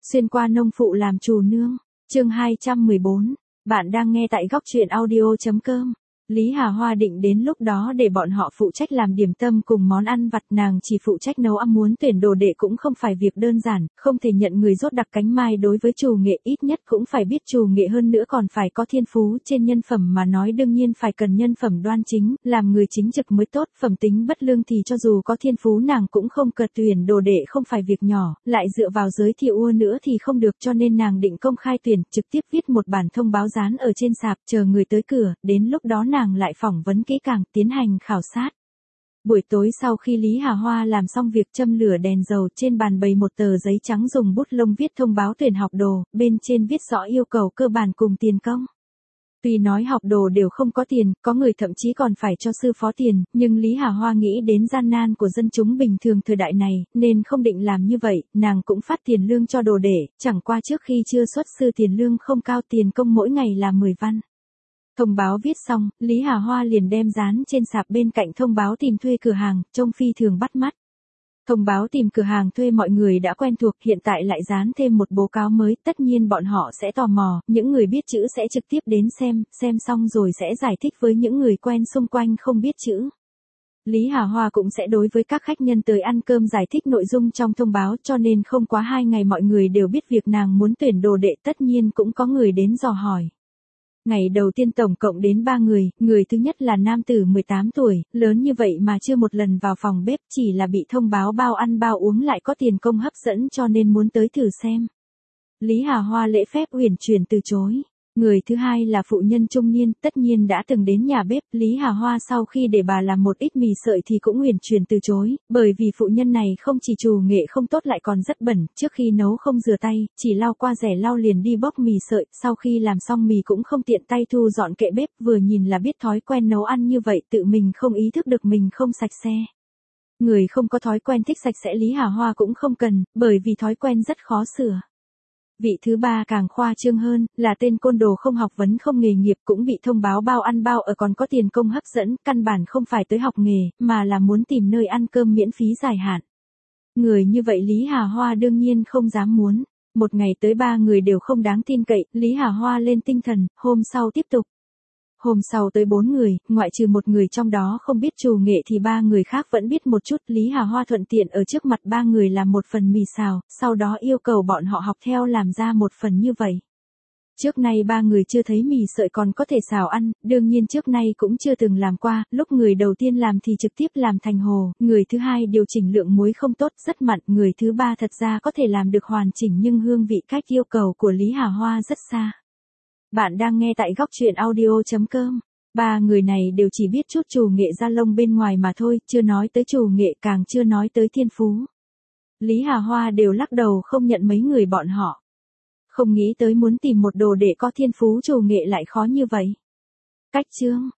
Xuyên qua nông phụ làm chủ nương. Chương 214. Bạn đang nghe tại góc truyện audio.com. Lý Hà Hoa định đến lúc đó để bọn họ phụ trách làm điểm tâm cùng món ăn vặt, nàng chỉ phụ trách nấu ăn. Muốn tuyển đồ đệ cũng không phải việc đơn giản, không thể nhận người rốt đặc cánh mai. Đối với trù nghệ ít nhất cũng phải biết trù nghệ, hơn nữa còn phải có thiên phú. Trên nhân phẩm mà nói đương nhiên phải cần nhân phẩm đoan chính, làm người chính trực mới tốt. Phẩm tính bất lương thì cho dù có thiên phú nàng cũng không cật. Tuyển đồ đệ không phải việc nhỏ, lại dựa vào giới thiệu ua nữa thì không được, cho nên nàng định công khai tuyển, trực tiếp viết một bản thông báo dán ở trên sạp, chờ người tới cửa, đến lúc đó nàng lại phỏng vấn kỹ càng, tiến hành khảo sát. Buổi tối sau khi Lý Hà Hoa làm xong việc châm lửa đèn dầu, trên bàn bày một tờ giấy trắng dùng bút lông viết thông báo tuyển học đồ, bên trên viết rõ yêu cầu cơ bản cùng tiền công. Tuy nói học đồ đều không có tiền, có người thậm chí còn phải cho sư phó tiền, nhưng Lý Hà Hoa nghĩ đến gian nan của dân chúng bình thường thời đại này, nên không định làm như vậy. Nàng cũng phát tiền lương cho đồ đệ, chẳng qua trước khi chưa xuất sư tiền lương không cao, tiền công mỗi ngày là 10 văn. Thông báo viết xong, Lý Hà Hoa liền đem dán trên sạp, bên cạnh thông báo tìm thuê cửa hàng, trông phi thường bắt mắt. Thông báo tìm cửa hàng thuê mọi người đã quen thuộc, hiện tại lại dán thêm một báo cáo mới, tất nhiên bọn họ sẽ tò mò, những người biết chữ sẽ trực tiếp đến xem xong rồi sẽ giải thích với những người quen xung quanh không biết chữ. Lý Hà Hoa cũng sẽ đối với các khách nhân tới ăn cơm giải thích nội dung trong thông báo, cho nên không quá 2 ngày mọi người đều biết việc nàng muốn tuyển đồ đệ, tất nhiên cũng có người đến dò hỏi. Ngày đầu tiên tổng cộng đến 3 người, người thứ nhất là nam tử 18 tuổi, lớn như vậy mà chưa một lần vào phòng bếp, chỉ là bị thông báo bao ăn bao uống lại có tiền công hấp dẫn cho nên muốn tới thử xem. Lý Hà Hoa lễ phép uyển chuyển từ chối. Người thứ hai là phụ nhân trung niên, tất nhiên đã từng đến nhà bếp, Lý Hà Hoa sau khi để bà làm một ít mì sợi thì cũng uyển chuyển từ chối, bởi vì phụ nhân này không chỉ trù nghệ không tốt lại còn rất bẩn, trước khi nấu không rửa tay, chỉ lau qua rẻ lau liền đi bóc mì sợi, sau khi làm xong mì cũng không tiện tay thu dọn kệ bếp, vừa nhìn là biết thói quen nấu ăn như vậy, tự mình không ý thức được mình không sạch sẽ. Người không có thói quen thích sạch sẽ Lý Hà Hoa cũng không cần, bởi vì thói quen rất khó sửa. Vị thứ ba càng khoa trương hơn, là tên côn đồ không học vấn không nghề nghiệp, cũng bị thông báo bao ăn bao ở còn có tiền công hấp dẫn, căn bản không phải tới học nghề, mà là muốn tìm nơi ăn cơm miễn phí dài hạn. Người như vậy Lý Hà Hoa đương nhiên không dám muốn. Một ngày tới 3 người đều không đáng tin cậy, Lý Hà Hoa lên tinh thần, hôm sau tiếp tục. Hôm sau tới 4 người, ngoại trừ một người trong đó không biết trù nghệ thì 3 người khác vẫn biết một chút. Lý Hà Hoa thuận tiện ở trước mặt 3 người làm một phần mì xào, sau đó yêu cầu bọn họ học theo làm ra một phần như vậy. Trước nay 3 người chưa thấy mì sợi còn có thể xào ăn, đương nhiên trước nay cũng chưa từng làm qua, lúc người đầu tiên làm thì trực tiếp làm thành hồ, người thứ hai điều chỉnh lượng muối không tốt, rất mặn, người thứ ba thật ra có thể làm được hoàn chỉnh nhưng hương vị cách yêu cầu của Lý Hà Hoa rất xa. Bạn đang nghe tại góc truyện audio.com. 3 người này đều chỉ biết chút trù nghệ da lông bên ngoài mà thôi, chưa nói tới trù nghệ, càng chưa nói tới thiên phú. Lý Hà Hoa đều lắc đầu không nhận mấy người bọn họ. Không nghĩ tới muốn tìm một đồ để có thiên phú trù nghệ lại khó như vậy. Cách chương.